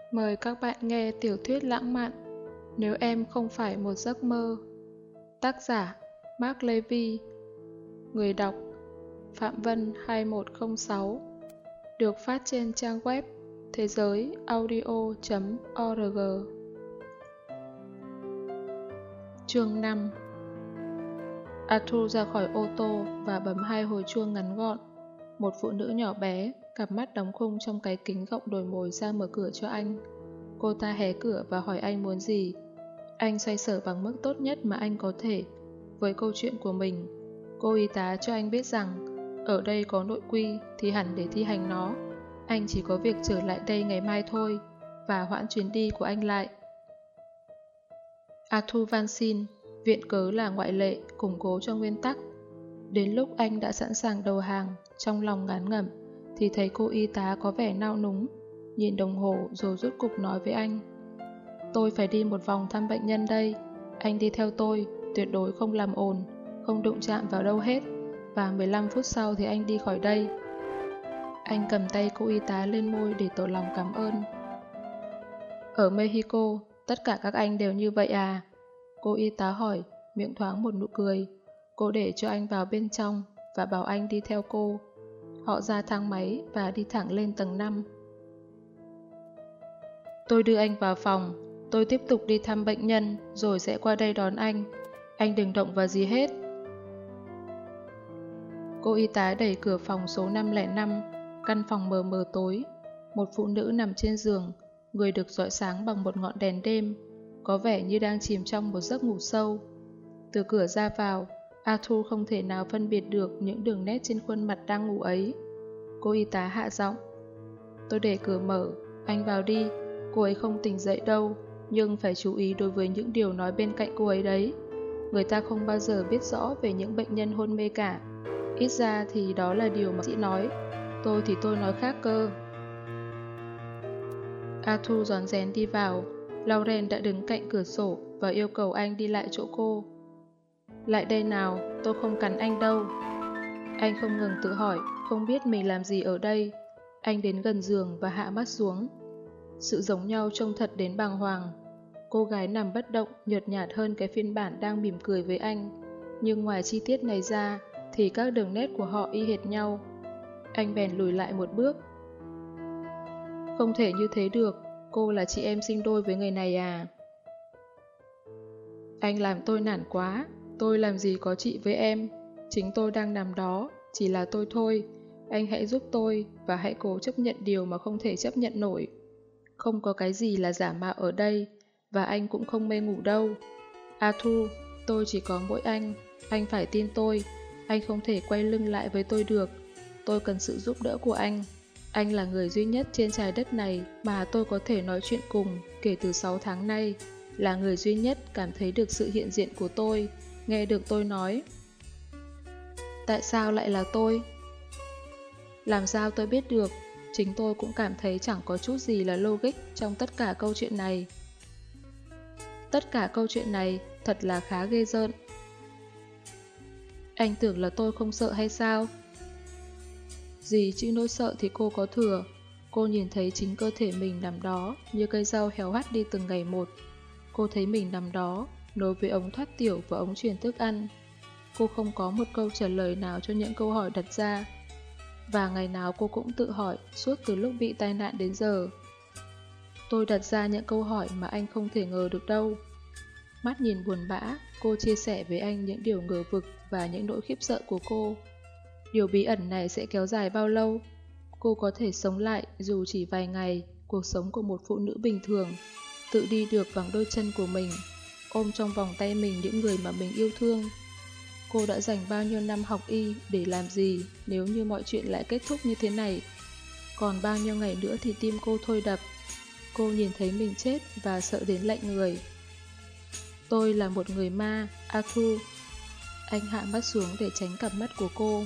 Mời các bạn nghe tiểu thuyết lãng mạn Nếu em không phải một giấc mơ. Tác giả Mark Levy. Người đọc Phạm Vân 2106. Được phát trên trang web thế giới audio.org. Chương 5. Arthur ra khỏi ô tô và bấm 2 hồi chuông ngắn gọn. Một phụ nữ nhỏ bé, cặp mắt đóng khung trong cái kính gọng đồi mồi ra mở cửa cho anh. Cô ta hé cửa và hỏi anh muốn gì. Anh xoay sở bằng mức tốt nhất mà anh có thể với câu chuyện của mình. Cô y tá cho anh biết rằng ở đây có nội quy thì hẳn để thi hành nó. Anh chỉ có việc trở lại đây ngày mai thôi và hoãn chuyến đi của anh lại. Arthur van xin, viện cớ là ngoại lệ, củng cố cho nguyên tắc. Đến lúc anh đã sẵn sàng đầu hàng, trong lòng ngán ngẩm, thì thấy cô y tá có vẻ nao núng, nhìn đồng hồ rồi rốt cục nói với anh. Tôi phải đi một vòng thăm bệnh nhân đây, anh đi theo tôi, tuyệt đối không làm ồn, không đụng chạm vào đâu hết, và 15 phút sau thì anh đi khỏi đây. Anh cầm tay cô y tá lên môi để tỏ lòng cảm ơn. Ở Mexico, tất cả các anh đều như vậy à? Cô y tá hỏi, miệng thoáng một nụ cười. Cô để cho anh vào bên trong và bảo anh đi theo cô. Họ ra thang máy và đi thẳng lên tầng 5. Tôi đưa anh vào phòng, tôi tiếp tục đi thăm bệnh nhân rồi sẽ qua đây đón anh. Anh đừng động vào gì hết. Cô y tá đẩy cửa phòng số 505, căn phòng mờ mờ tối. Một phụ nữ nằm trên giường, người được rọi sáng bằng một ngọn đèn đêm, có vẻ như đang chìm trong một giấc ngủ sâu. Từ cửa ra vào, Arthur không thể nào phân biệt được những đường nét trên khuôn mặt đang ngủ ấy. Cô y tá hạ giọng. Tôi để cửa mở, anh vào đi, cô ấy không tỉnh dậy đâu, nhưng phải chú ý đối với những điều nói bên cạnh cô ấy đấy. Người ta không bao giờ biết rõ về những bệnh nhân hôn mê cả. Ít ra thì đó là điều mà bác sĩ nói. Tôi thì tôi nói khác cơ. Arthur rón rén đi vào. Lauren đã đứng cạnh cửa sổ và yêu cầu anh đi lại chỗ cô. Lại đây nào, tôi không cắn anh đâu. Anh không ngừng tự hỏi, không biết mình làm gì ở đây. Anh đến gần giường và hạ mắt xuống. Sự giống nhau trông thật đến bàng hoàng. Cô gái nằm bất động, nhợt nhạt hơn cái phiên bản đang mỉm cười với anh. Nhưng ngoài chi tiết này ra, thì các đường nét của họ y hệt nhau. Anh bèn lùi lại một bước. Không thể như thế được, cô là chị em sinh đôi với người này à? Anh làm tôi nản quá, tôi làm gì có chị với em. Chính tôi đang nằm đó, chỉ là tôi thôi. Anh hãy giúp tôi và hãy cố chấp nhận điều mà không thể chấp nhận nổi. Không có cái gì là giả mạo ở đây, và anh cũng không mê ngủ đâu. Arthur, tôi chỉ có mỗi anh phải tin tôi. Anh không thể quay lưng lại với tôi được. Tôi cần sự giúp đỡ của anh. Anh là người duy nhất trên trái đất này mà tôi có thể nói chuyện cùng kể từ 6 tháng nay. Là người duy nhất cảm thấy được sự hiện diện của tôi, nghe được tôi nói. Tại sao lại là tôi? Làm sao tôi biết được? Chính tôi cũng cảm thấy chẳng có chút gì là logic trong tất cả câu chuyện này. Tất cả câu chuyện này thật là khá ghê rợn. Anh tưởng là tôi không sợ hay sao? Gì chứ nỗi sợ thì cô có thừa. Cô nhìn thấy chính cơ thể mình nằm đó như cây rau héo hắt đi từng ngày một. Cô thấy mình nằm đó, nối với ống thoát tiểu và ống truyền thức ăn. Cô không có một câu trả lời nào cho những câu hỏi đặt ra. Và ngày nào cô cũng tự hỏi suốt từ lúc bị tai nạn đến giờ. Tôi đặt ra những câu hỏi mà anh không thể ngờ được đâu. Mắt nhìn buồn bã, cô chia sẻ với anh những điều ngờ vực và những nỗi khiếp sợ của cô. Điều bí ẩn này sẽ kéo dài bao lâu? Cô có thể sống lại dù chỉ vài ngày cuộc sống của một phụ nữ bình thường, tự đi được bằng đôi chân của mình, ôm trong vòng tay mình những người mà mình yêu thương. Cô đã dành bao nhiêu năm học y để làm gì nếu như mọi chuyện lại kết thúc như thế này? Còn bao nhiêu ngày nữa thì tim cô thôi đập. Cô nhìn thấy mình chết và sợ đến lạnh người. Tôi là một người ma, Arthur. Anh hạ mắt xuống để tránh cặp mắt của cô.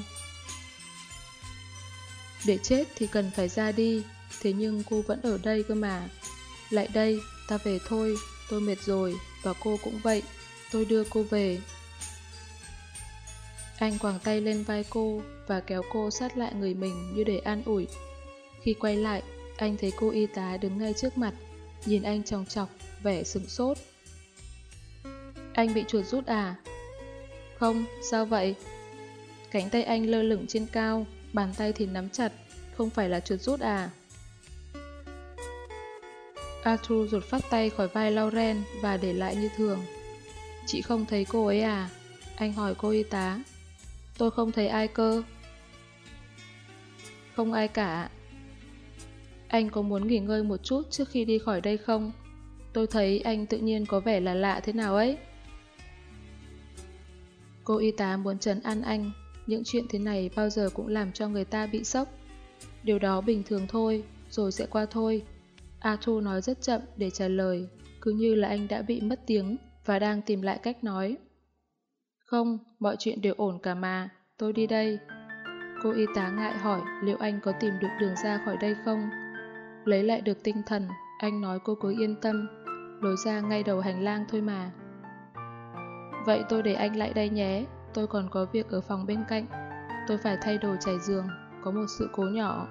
Để chết thì cần phải ra đi, thế nhưng cô vẫn ở đây cơ mà. Lại đây, ta về thôi, tôi mệt rồi, và cô cũng vậy, tôi đưa cô về. Anh quàng tay lên vai cô và kéo cô sát lại người mình như để an ủi. Khi quay lại, anh thấy cô y tá đứng ngay trước mặt, nhìn anh chòng chọc, vẻ sửng sốt. Anh bị chuột rút à? Không, sao vậy? Cánh tay anh lơ lửng trên cao, bàn tay thì nắm chặt, không phải là chuột rút à? Arthur rụt phát tay khỏi vai Lauren và để lại như thường. Chị không thấy cô ấy à? Anh hỏi cô y tá. Tôi không thấy ai cơ. Không ai cả. Anh có muốn nghỉ ngơi một chút trước khi đi khỏi đây không? Tôi thấy anh tự nhiên có vẻ là lạ thế nào ấy. Cô y tá muốn trấn an anh, những chuyện thế này bao giờ cũng làm cho người ta bị sốc. Điều đó bình thường thôi, rồi sẽ qua thôi. Arthur nói rất chậm để trả lời, cứ như là anh đã bị mất tiếng và đang tìm lại cách nói. Không, mọi chuyện đều ổn cả mà, tôi đi đây. Cô y tá ngại hỏi liệu anh có tìm được đường ra khỏi đây không. Lấy lại được tinh thần, anh nói cô cứ yên tâm, lối ra ngay đầu hành lang thôi mà. Vậy tôi để anh lại đây nhé, tôi còn có việc ở phòng bên cạnh. Tôi phải thay đồ trải giường, có một sự cố nhỏ.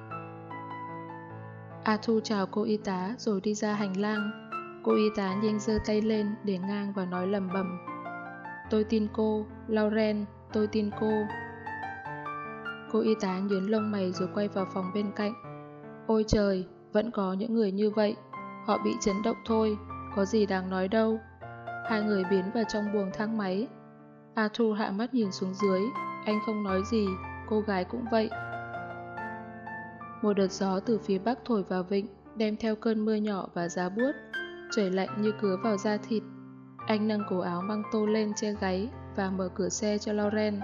Arthur chào cô y tá rồi đi ra hành lang. Cô y tá nhanh giơ tay lên để ngang và nói lầm bầm. Tôi tin cô, Lauren, tôi tin cô. Cô y tá nhướng lông mày rồi quay vào phòng bên cạnh. Ôi trời, vẫn có những người như vậy. Họ bị chấn động thôi, có gì đáng nói đâu. Hai người biến vào trong buồng thang máy. Arthur hạ mắt nhìn xuống dưới, anh không nói gì, cô gái cũng vậy. Một đợt gió từ phía bắc thổi vào vịnh, đem theo cơn mưa nhỏ và giá buốt. Trời lạnh như cứa vào da thịt. Anh nâng cổ áo măng tô lên che gáy và mở cửa xe cho Lauren.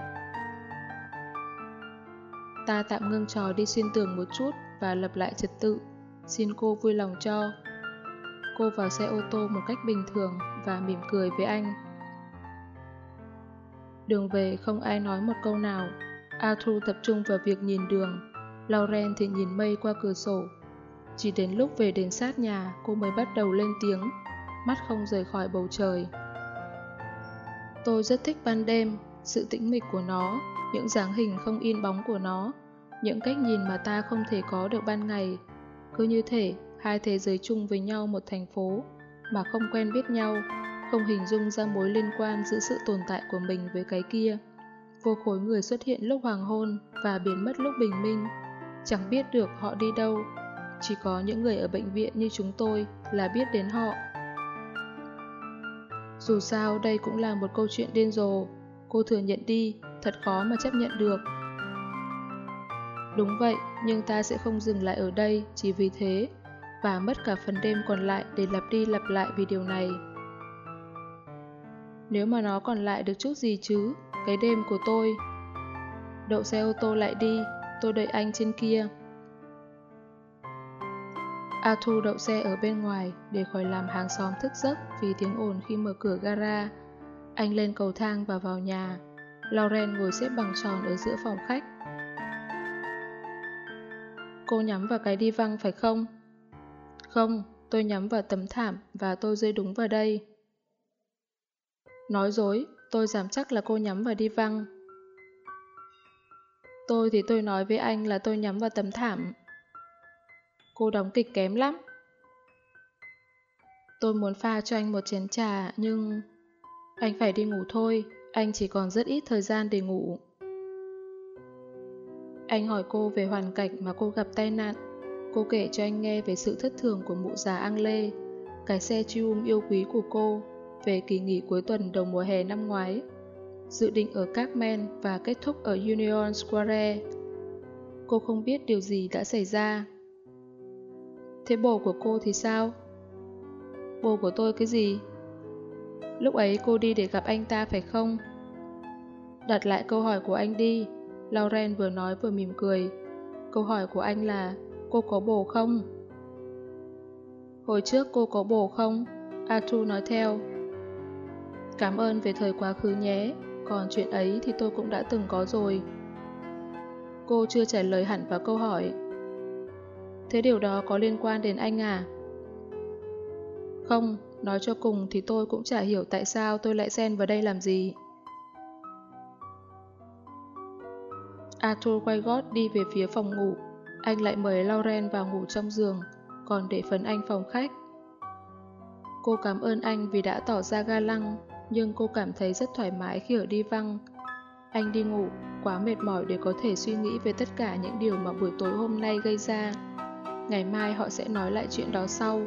Ta tạm ngưng trò đi xuyên tường một chút và lập lại trật tự. Xin cô vui lòng cho. Cô vào xe ô tô một cách bình thường và mỉm cười với anh. Đường về không ai nói một câu nào. Arthur tập trung vào việc nhìn đường. Lauren thì nhìn mây qua cửa sổ. Chỉ đến lúc về đến sát nhà, cô mới bắt đầu lên tiếng, mắt không rời khỏi bầu trời. Tôi rất thích ban đêm, sự tĩnh mịch của nó, những dáng hình không in bóng của nó, những cách nhìn mà ta không thể có được ban ngày. Cứ như thể hai thế giới chung với nhau một thành phố, mà không quen biết nhau, không hình dung ra mối liên quan giữa sự tồn tại của mình với cái kia. Vô khối người xuất hiện lúc hoàng hôn và biến mất lúc bình minh. Chẳng biết được họ đi đâu. Chỉ có những người ở bệnh viện như chúng tôi là biết đến họ. Dù sao đây cũng là một câu chuyện điên rồ. Cô thừa nhận đi, thật khó mà chấp nhận được. Đúng vậy, nhưng ta sẽ không dừng lại ở đây chỉ vì thế, và mất cả phần đêm còn lại để lặp đi lặp lại vì điều này. Nếu mà nó còn lại được chút gì chứ, cái đêm của tôi. Đậu xe ô tô lại đi, tôi đợi anh trên kia. Arthur đậu xe ở bên ngoài để khỏi làm hàng xóm thức giấc vì tiếng ồn khi mở cửa gara. Anh lên cầu thang và vào nhà. Lauren ngồi xếp bằng tròn ở giữa phòng khách. Cô nhắm vào cái đi văng phải không? Không, tôi nhắm vào tấm thảm và tôi rơi đúng vào đây. Nói dối, tôi dám chắc là cô nhắm vào đi văng. Tôi thì tôi nói với anh là tôi nhắm vào tấm thảm. Cô đóng kịch kém lắm. Tôi muốn pha cho anh một chén trà, nhưng... Anh phải đi ngủ thôi, anh chỉ còn rất ít thời gian để ngủ. Anh hỏi cô về hoàn cảnh mà cô gặp tai nạn. Cô kể cho anh nghe về sự thất thường của mụ già Anglais, cái xe Triumph yêu quý của cô, về kỳ nghỉ cuối tuần đầu mùa hè năm ngoái, dự định ở Carmen và kết thúc ở Union Square. Cô không biết điều gì đã xảy ra. Thế bồ của cô thì sao? Bồ của tôi cái gì? Lúc ấy cô đi để gặp anh ta phải không? Đặt lại câu hỏi của anh đi. Lauren vừa nói vừa mỉm cười. Câu hỏi của anh là, cô có bồ không? Hồi trước cô có bồ không? Arthur nói theo. Cảm ơn về thời quá khứ nhé, còn chuyện ấy thì tôi cũng đã từng có rồi. Cô chưa trả lời hẳn vào câu hỏi. Thế điều đó có liên quan đến anh à? Không, nói cho cùng thì tôi cũng chả hiểu tại sao tôi lại xen vào đây làm gì. Arthur quay gót đi về phía phòng ngủ. Anh lại mời Lauren vào ngủ trong giường, còn để phần anh phòng khách. Cô cảm ơn anh vì đã tỏ ra ga lăng, nhưng cô cảm thấy rất thoải mái khi ở đi văng. Anh đi ngủ, quá mệt mỏi để có thể suy nghĩ về tất cả những điều mà buổi tối hôm nay gây ra. Ngày mai họ sẽ nói lại chuyện đó sau.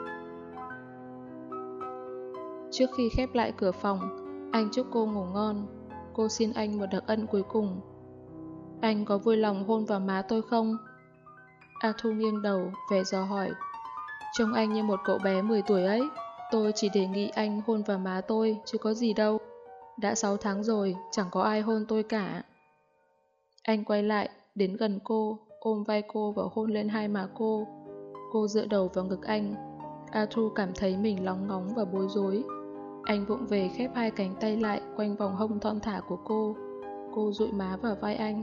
Trước khi khép lại cửa phòng, anh chúc cô ngủ ngon. Cô xin anh một đặc ân cuối cùng. Anh có vui lòng hôn vào má tôi không? Arthur nghiêng đầu, vẻ dò hỏi. Trông anh như một cậu bé 10 tuổi ấy. Tôi chỉ đề nghị anh hôn vào má tôi, chứ có gì đâu. Đã 6 tháng rồi, chẳng có ai hôn tôi cả. Anh quay lại, đến gần cô, ôm vai cô và hôn lên hai má cô. Cô dựa đầu vào ngực anh. Arthur cảm thấy mình lóng ngóng và bối rối. Anh vụng về khép hai cánh tay lại quanh vòng hông thon thả của cô. Cô dụi má vào vai anh.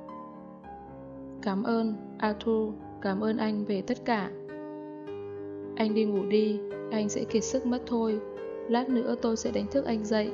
Cảm ơn, Arthur, cảm ơn anh về tất cả. Anh đi ngủ đi, anh sẽ kiệt sức mất thôi. Lát nữa tôi sẽ đánh thức anh dậy.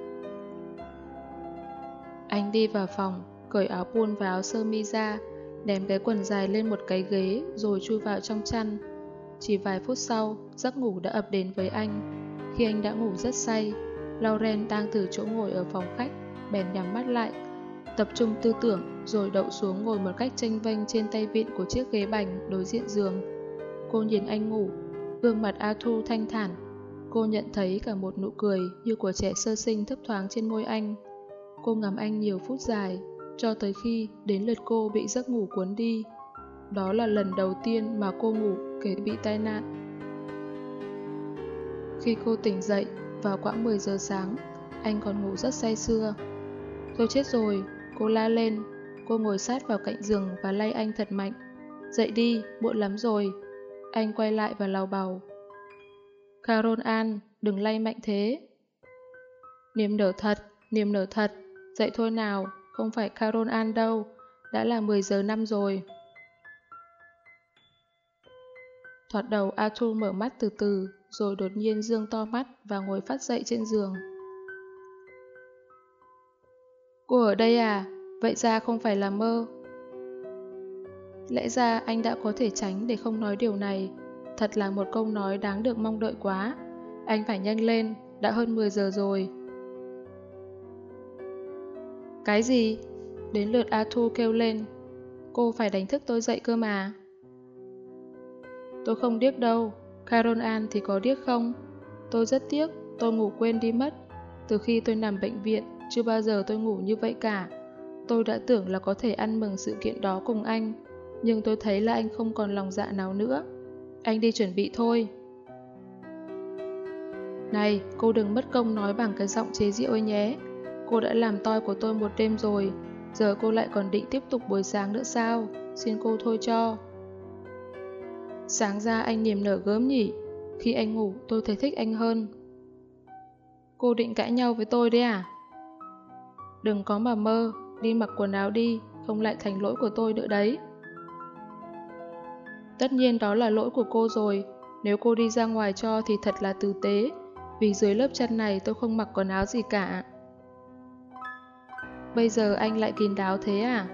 Anh đi vào phòng, cởi áo pun và áo sơ mi ra, ném cái quần dài lên một cái ghế rồi chui vào trong chăn. Chỉ vài phút sau, giấc ngủ đã ập đến với anh. Khi anh đã ngủ rất say, Lauren đang từ chỗ ngồi ở phòng khách, bèn nhắm mắt lại, tập trung tư tưởng rồi đậu xuống ngồi một cách chênh vênh trên tay vịn của chiếc ghế bành đối diện giường. Cô nhìn anh ngủ, gương mặt Arthur thanh thản. Cô nhận thấy cả một nụ cười như của trẻ sơ sinh thấp thoáng trên môi anh. Cô ngắm anh nhiều phút dài, cho tới khi đến lượt cô bị giấc ngủ cuốn đi. Đó là lần đầu tiên mà cô ngủ kể bị tai nạn. Khi cô tỉnh dậy, vào quãng 10 giờ sáng, anh còn ngủ rất say sưa. Tôi chết rồi, cô la lên. Cô ngồi sát vào cạnh giường và lay anh thật mạnh. Dậy đi, muộn lắm rồi. Anh quay lại và lào bào. Carol Ann, đừng lay mạnh thế. Niềm nở thật, dậy thôi nào, không phải Carol Ann đâu, đã là 10 giờ 5 rồi. Thoạt đầu Arthur mở mắt từ từ, rồi đột nhiên dương to mắt và ngồi phắt dậy trên giường. Cô ở đây à? Vậy ra không phải là mơ. Lẽ ra anh đã có thể tránh để không nói điều này. Thật là một câu nói đáng được mong đợi quá. Anh phải nhanh lên, đã hơn 10 giờ rồi. Cái gì? Đến lượt Arthur kêu lên. Cô phải đánh thức tôi dậy cơ mà. Tôi không điếc đâu. Carol Ann thì có điếc không? Tôi rất tiếc, tôi ngủ quên đi mất. Từ khi tôi nằm bệnh viện, chưa bao giờ tôi ngủ như vậy cả. Tôi đã tưởng là có thể ăn mừng sự kiện đó cùng anh, nhưng tôi thấy là anh không còn lòng dạ nào nữa. Anh đi chuẩn bị thôi. Này, cô đừng mất công nói bằng cái giọng chế giễu ấy nhé. Cô đã làm toi của tôi một đêm rồi, giờ cô lại còn định tiếp tục buổi sáng nữa sao? Xin cô thôi cho. Sáng ra anh niềm nở gớm nhỉ? Khi anh ngủ tôi thấy thích anh hơn. Cô định cãi nhau với tôi đấy à? Đừng có mà mơ, đi mặc quần áo đi, không lại thành lỗi của tôi nữa đấy. Tất nhiên đó là lỗi của cô rồi, nếu cô đi ra ngoài cho thì thật là tử tế, vì dưới lớp chân này tôi không mặc quần áo gì cả. Bây giờ anh lại kín đáo thế à?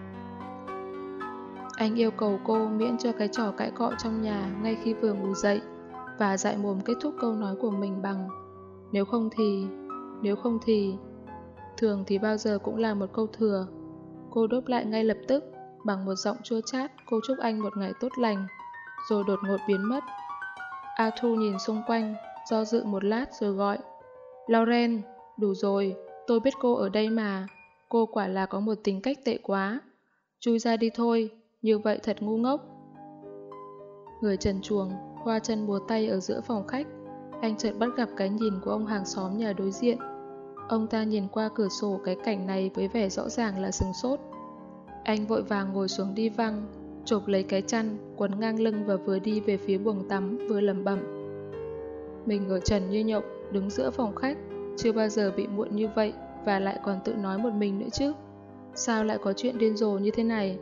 Anh yêu cầu cô miễn cho cái trò cãi cọ trong nhà ngay khi vừa ngủ dậy và dại mồm kết thúc câu nói của mình bằng nếu không thì, thường thì bao giờ cũng là một câu thừa. Cô đáp lại ngay lập tức, bằng một giọng chua chát cô chúc anh một ngày tốt lành, rồi đột ngột biến mất. Arthur nhìn xung quanh, do dự một lát rồi gọi. Lauren, đủ rồi, tôi biết cô ở đây mà, cô quả là có một tính cách tệ quá. Chui ra đi thôi, như vậy thật ngu ngốc. Người trần truồng, khoa chân búa tay ở giữa phòng khách, anh chợt bắt gặp cái nhìn của ông hàng xóm nhà đối diện. Ông ta nhìn qua cửa sổ cái cảnh này với vẻ rõ ràng là sửng sốt. Anh vội vàng ngồi xuống đi văng, chộp lấy cái chăn, quấn ngang lưng và vừa đi về phía buồng tắm vừa lẩm bẩm. Mình ở trần như nhộng, đứng giữa phòng khách, chưa bao giờ bị muộn như vậy và lại còn tự nói một mình nữa chứ. Sao lại có chuyện điên rồ như thế này?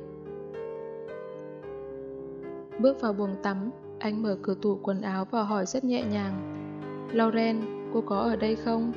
Bước vào buồng tắm, anh mở cửa tủ quần áo và hỏi rất nhẹ nhàng. Lauren, cô có ở đây không?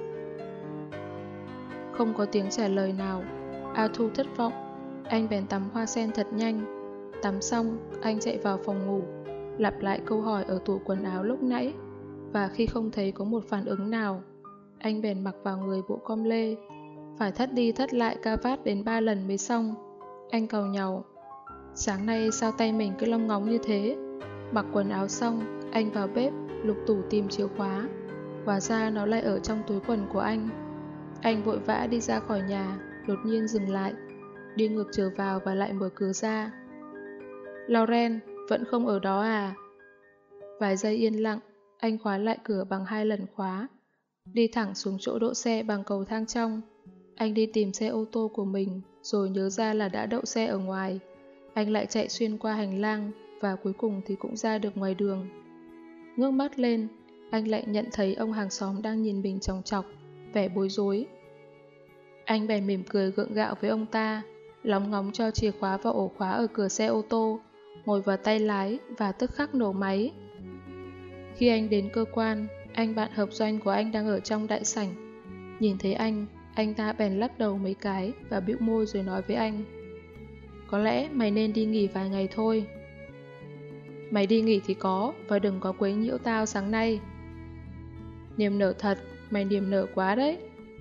Không có tiếng trả lời nào. Arthur thất vọng. Anh bèn tắm hoa sen thật nhanh. Tắm xong, anh chạy vào phòng ngủ, lặp lại câu hỏi ở tủ quần áo lúc nãy và khi không thấy có một phản ứng nào, anh bèn mặc vào người bộ com lê. Phải thắt đi thắt lại ca vát đến 3 lần mới xong. Anh càu nhàu. Sáng nay sao tay mình cứ lông ngóng như thế? Mặc quần áo xong, anh vào bếp, lục tủ tìm chìa khóa. Hóa ra nó lại ở trong túi quần của anh. Anh vội vã đi ra khỏi nhà, đột nhiên dừng lại, đi ngược trở vào và lại mở cửa ra. Lauren, vẫn không ở đó à? Vài giây yên lặng, anh khóa lại cửa bằng 2 lần khóa, đi thẳng xuống chỗ đỗ xe bằng cầu thang trong. Anh đi tìm xe ô tô của mình, rồi nhớ ra là đã đậu xe ở ngoài. Anh lại chạy xuyên qua hành lang, và cuối cùng thì cũng ra được ngoài đường. Ngước mắt lên, anh lại nhận thấy ông hàng xóm đang nhìn mình chòng chọc, vẻ bối rối. Anh bèn mỉm cười gượng gạo với ông ta, lóng ngóng cho chìa khóa vào ổ khóa ở cửa xe ô tô, ngồi vào tay lái và tức khắc nổ máy. Khi anh đến cơ quan, anh bạn hợp doanh của anh đang ở trong đại sảnh. Nhìn thấy anh ta bèn lắc đầu mấy cái và bĩu môi rồi nói với anh. Có lẽ mày nên đi nghỉ vài ngày thôi. Mày đi nghỉ thì có, và đừng có quấy nhiễu tao sáng nay. Niềm nở thật, mày niềm nở quá đấy.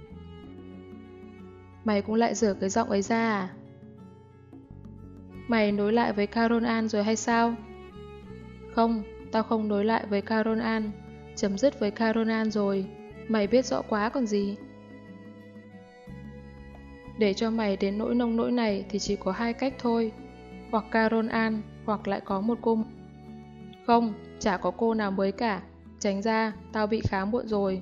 Mày cũng lại dở cái giọng ấy ra à? Mày nối lại với Carol Ann rồi hay sao? Không, tao không nối lại với Carol Ann. Chấm dứt với Carol Ann rồi. Mày biết rõ quá còn gì. Để cho mày đến nỗi nông nỗi này thì chỉ có 2 cách thôi. Hoặc Carol Ann, hoặc lại có một cô. Không, chả có cô nào mới cả. Tránh ra, tao bị khá muộn rồi.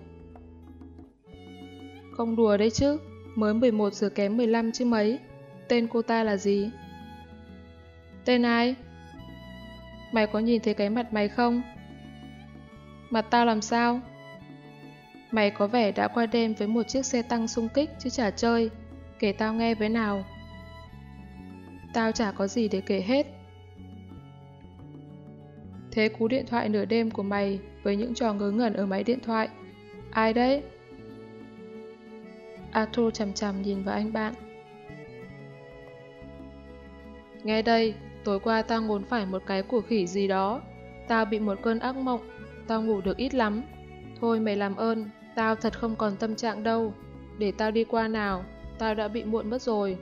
Không đùa đấy chứ, mới 11 giờ kém 15 chứ mấy. Tên cô ta là gì? Tên ai? Mày có nhìn thấy cái mặt mày không? Mặt tao làm sao? Mày có vẻ đã qua đêm với một chiếc xe tăng xung kích chứ chả chơi. Kể tao nghe với nào. Tao chả có gì để kể hết. Thế cú điện thoại nửa đêm của mày với những trò ngớ ngẩn ở máy điện thoại, ai đấy? Arthur chằm chằm nhìn vào anh bạn. Nghe đây, tối qua tao ngốn phải một cái của khỉ gì đó. Tao bị một cơn ác mộng, tao ngủ được ít lắm. Thôi mày làm ơn, tao thật không còn tâm trạng đâu. Để tao đi qua nào, tao đã bị muộn mất rồi.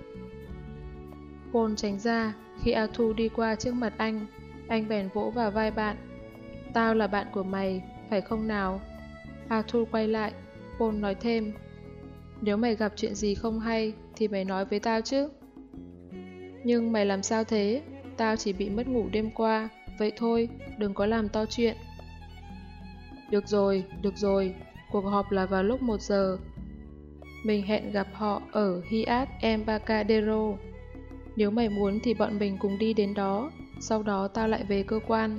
Paul tránh ra, khi Arthur đi qua trước mặt anh bèn vỗ vào vai bạn. Tao là bạn của mày, phải không nào? Arthur quay lại, Paul nói thêm. Nếu mày gặp chuyện gì không hay, thì mày nói với tao chứ. Nhưng mày làm sao thế? Tao chỉ bị mất ngủ đêm qua, vậy thôi, đừng có làm to chuyện. Được rồi, cuộc họp là vào lúc 1 giờ. Mình hẹn gặp họ ở Hyatt Embarcadero. Nếu mày muốn thì bọn mình cùng đi đến đó, sau đó tao lại về cơ quan.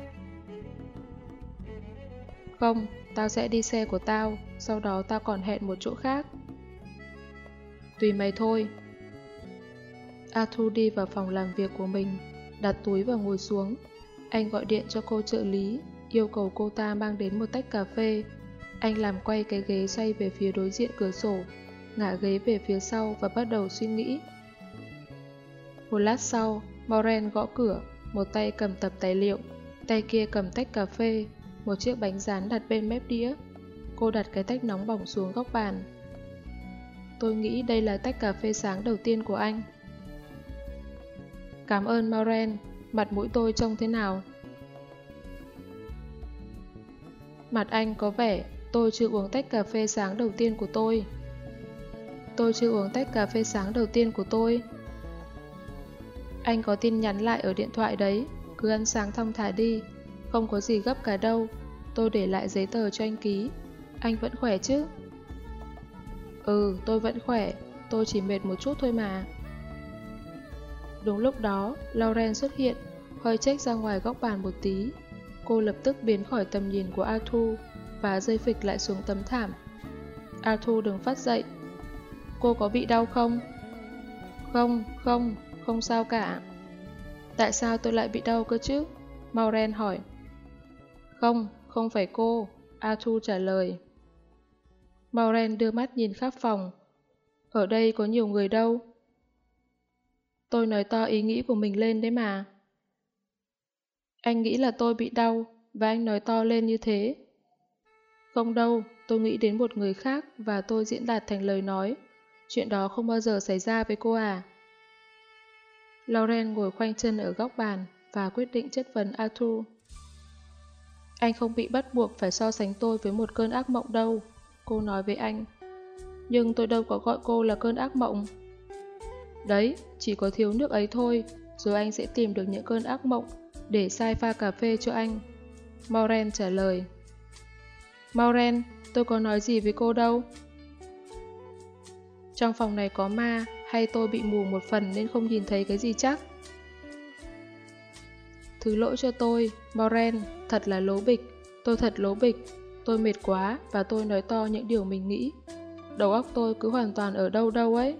Không, tao sẽ đi xe của tao, sau đó tao còn hẹn một chỗ khác. Tùy mày thôi. Arthur đi vào phòng làm việc của mình, đặt túi và ngồi xuống. Anh gọi điện cho cô trợ lý, yêu cầu cô ta mang đến một tách cà phê. Anh làm quay cái ghế xoay về phía đối diện cửa sổ, ngả ghế về phía sau và bắt đầu suy nghĩ. Một lát sau, Maureen gõ cửa, một tay cầm tập tài liệu, tay kia cầm tách cà phê, một chiếc bánh rán đặt bên mép đĩa. Cô đặt cái tách nóng bỏng xuống góc bàn. Tôi nghĩ đây là tách cà phê sáng đầu tiên của anh. Cảm ơn Maureen, mặt mũi tôi trông thế nào? Mặt anh có vẻ tôi chưa uống tách cà phê sáng đầu tiên của tôi. Tôi chưa uống tách cà phê sáng đầu tiên của tôi. Anh có tin nhắn lại ở điện thoại đấy, cứ ăn sáng thong thả đi, không có gì gấp cả đâu. Tôi để lại giấy tờ cho anh ký. Anh vẫn khỏe chứ? Ừ, tôi vẫn khỏe, tôi chỉ mệt một chút thôi mà. Đúng lúc đó, Lauren xuất hiện, hơi chếch ra ngoài góc bàn một tí. Cô lập tức biến khỏi tầm nhìn của Arthur và rơi phịch lại xuống tấm thảm. Arthur đừng phát dậy. Cô có bị đau không? Không sao cả. Tại sao tôi lại bị đau cơ chứ? Maureen hỏi. Không phải cô, Arthur trả lời. Maureen đưa mắt nhìn khắp phòng. Ở đây có nhiều người đâu. Tôi nói to ý nghĩ của mình lên đấy mà. Anh nghĩ là tôi bị đau, và anh nói to lên như thế. Không đâu, tôi nghĩ đến một người khác và tôi diễn đạt thành lời nói. Chuyện đó không bao giờ xảy ra với cô à? Lauren ngồi khoanh chân ở góc bàn và quyết định chất vấn Arthur. Anh không bị bắt buộc phải so sánh tôi với một cơn ác mộng đâu, cô nói với anh. Nhưng tôi đâu có gọi cô là cơn ác mộng. Đấy, chỉ có thiếu nước ấy thôi, rồi anh sẽ tìm được những cơn ác mộng để sai pha cà phê cho anh. Maureen trả lời. Maureen, tôi có nói gì với cô đâu. Trong phòng này có ma, hay tôi bị mù một phần nên không nhìn thấy cái gì chắc? Thứ lỗi cho tôi, Maureen, thật là lố bịch. Tôi thật lố bịch. Tôi mệt quá và tôi nói to những điều mình nghĩ. Đầu óc tôi cứ hoàn toàn ở đâu đâu ấy.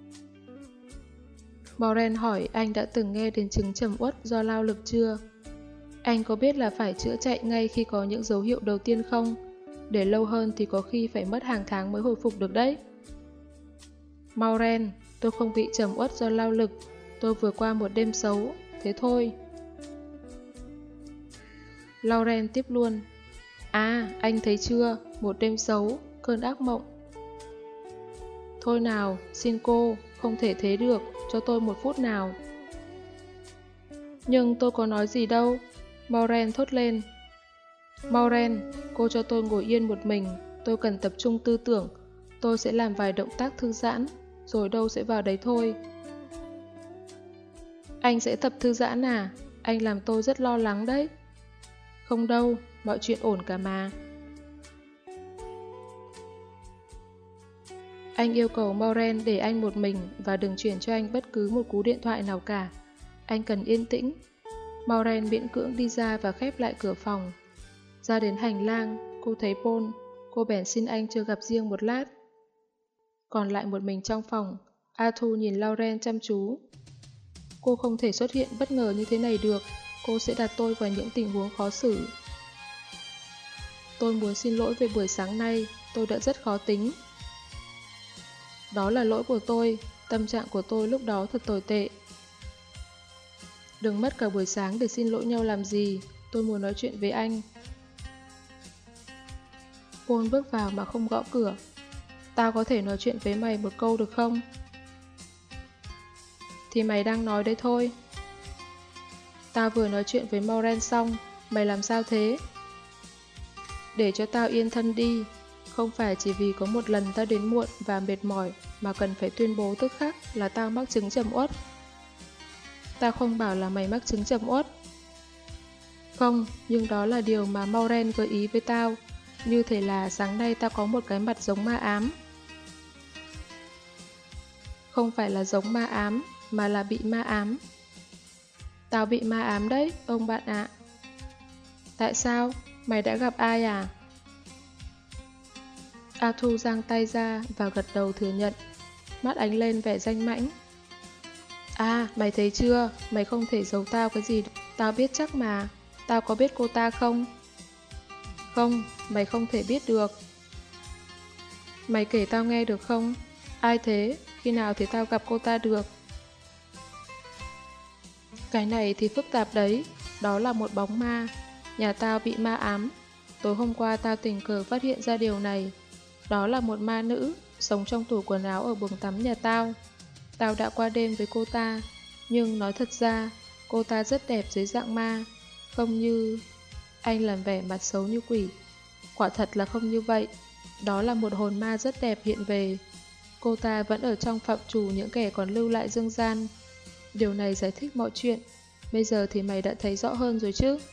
Maureen hỏi anh đã từng nghe đến chứng trầm uất do lao lực chưa? Anh có biết là phải chữa chạy ngay khi có những dấu hiệu đầu tiên không? Để lâu hơn thì có khi phải mất hàng tháng mới hồi phục được đấy. Maureen, tôi không bị trầm uất do lao lực. Tôi vừa qua một đêm xấu, thế thôi. Lauren tiếp luôn. À, anh thấy chưa? Một đêm xấu, cơn ác mộng. Thôi nào, xin cô, không thể thế được, cho tôi một phút nào. Nhưng tôi có nói gì đâu. Maureen thốt lên. Maureen, cô cho tôi ngồi yên một mình, tôi cần tập trung tư tưởng. Tôi sẽ làm vài động tác thư giãn, rồi đâu sẽ vào đấy thôi. Anh sẽ tập thư giãn à? Anh làm tôi rất lo lắng đấy. Không đâu, mọi chuyện ổn cả mà. Anh yêu cầu Maureen để anh một mình và đừng chuyển cho anh bất cứ một cú điện thoại nào cả. Anh cần yên tĩnh. Maureen miễn cưỡng đi ra và khép lại cửa phòng. Ra đến hành lang, cô thấy Paul. Cô bèn xin anh chưa gặp riêng một lát. Còn lại một mình trong phòng, Arthur nhìn Lauren chăm chú. Cô không thể xuất hiện bất ngờ như thế này được. Cô sẽ đặt tôi vào những tình huống khó xử. Tôi muốn xin lỗi về buổi sáng nay. Tôi đã rất khó tính. Đó là lỗi của tôi. Tâm trạng của tôi lúc đó thật tồi tệ. Đừng mất cả buổi sáng để xin lỗi nhau làm gì. Tôi muốn nói chuyện với anh. Paul bước vào mà không gõ cửa. Tao có thể nói chuyện với mày một câu được không? Thì mày đang nói đấy thôi. Tao vừa nói chuyện với Maureen xong. Mày làm sao thế? Để cho tao yên thân đi. Không phải chỉ vì có một lần tao đến muộn và mệt mỏi mà cần phải tuyên bố tức khắc là tao mắc chứng trầm uất. Tao không bảo là mày mắc chứng trầm uất. Không, nhưng đó là điều mà Maureen gợi ý với tao. Như thể là sáng nay tao có một cái mặt giống ma ám. Không phải là giống ma ám, mà là bị ma ám. Tao bị ma ám đấy, ông bạn ạ. Tại sao? Mày đã gặp ai à? Arthur giang tay ra và gật đầu thừa nhận. Mắt ánh lên vẻ danh mãnh. À, mày thấy chưa? Mày không thể giấu tao cái gì. Tao biết chắc mà. Tao có biết cô ta không? Không, mày không thể biết được. Mày kể tao nghe được không? Ai thế? Khi nào thì tao gặp cô ta được? Cái này thì phức tạp đấy. Đó là một bóng ma. Nhà tao bị ma ám. Tối hôm qua tao tình cờ phát hiện ra điều này. Đó là một ma nữ, sống trong tủ quần áo ở buồng tắm nhà tao. Tao đã qua đêm với cô ta. Nhưng nói thật ra, cô ta rất đẹp dưới dạng ma. Không như... Anh làm vẻ mặt xấu như quỷ. Quả thật là không như vậy. Đó là một hồn ma rất đẹp hiện về. Cô ta vẫn ở trong phạm trù những kẻ còn lưu lại dương gian. Điều này giải thích mọi chuyện. Bây giờ thì mày đã thấy rõ hơn rồi chứ?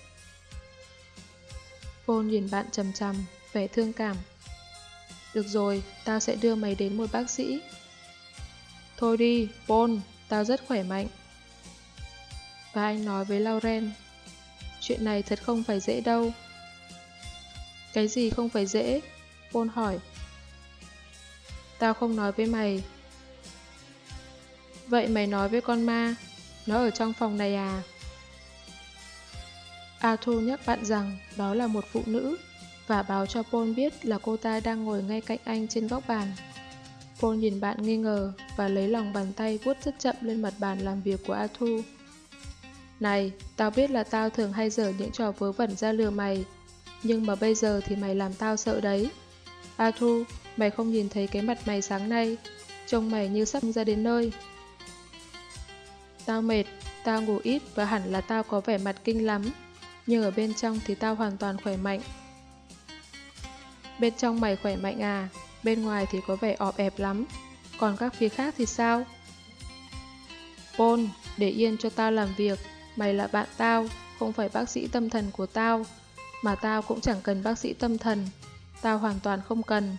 Paul nhìn bạn chằm chằm, vẻ thương cảm. Được rồi, tao sẽ đưa mày đến một bác sĩ. Thôi đi, Paul, tao rất khỏe mạnh. Và anh nói với Lauren, chuyện này thật không phải dễ đâu. Cái gì không phải dễ? Paul hỏi. Tao không nói với mày. Vậy mày nói với con ma, nó ở trong phòng này à? Arthur nhắc bạn rằng đó là một phụ nữ và báo cho Paul biết là cô ta đang ngồi ngay cạnh anh trên góc bàn. Paul nhìn bạn nghi ngờ và lấy lòng bàn tay vuốt rất chậm lên mặt bàn làm việc của Arthur. Này, tao biết là tao thường hay giở những trò vớ vẩn ra lừa mày. Nhưng mà bây giờ thì mày làm tao sợ đấy. Arthur, mày không nhìn thấy cái mặt mày sáng nay, trông mày như sắp ra đến nơi. Tao mệt, tao ngủ ít và hẳn là tao có vẻ mặt kinh lắm, nhưng ở bên trong thì tao hoàn toàn khỏe mạnh. Bên trong mày khỏe mạnh à, bên ngoài thì có vẻ ọp ẹp lắm, còn các phía khác thì sao? Paul, để yên cho tao làm việc, mày là bạn tao, không phải bác sĩ tâm thần của tao, mà tao cũng chẳng cần bác sĩ tâm thần, tao hoàn toàn không cần.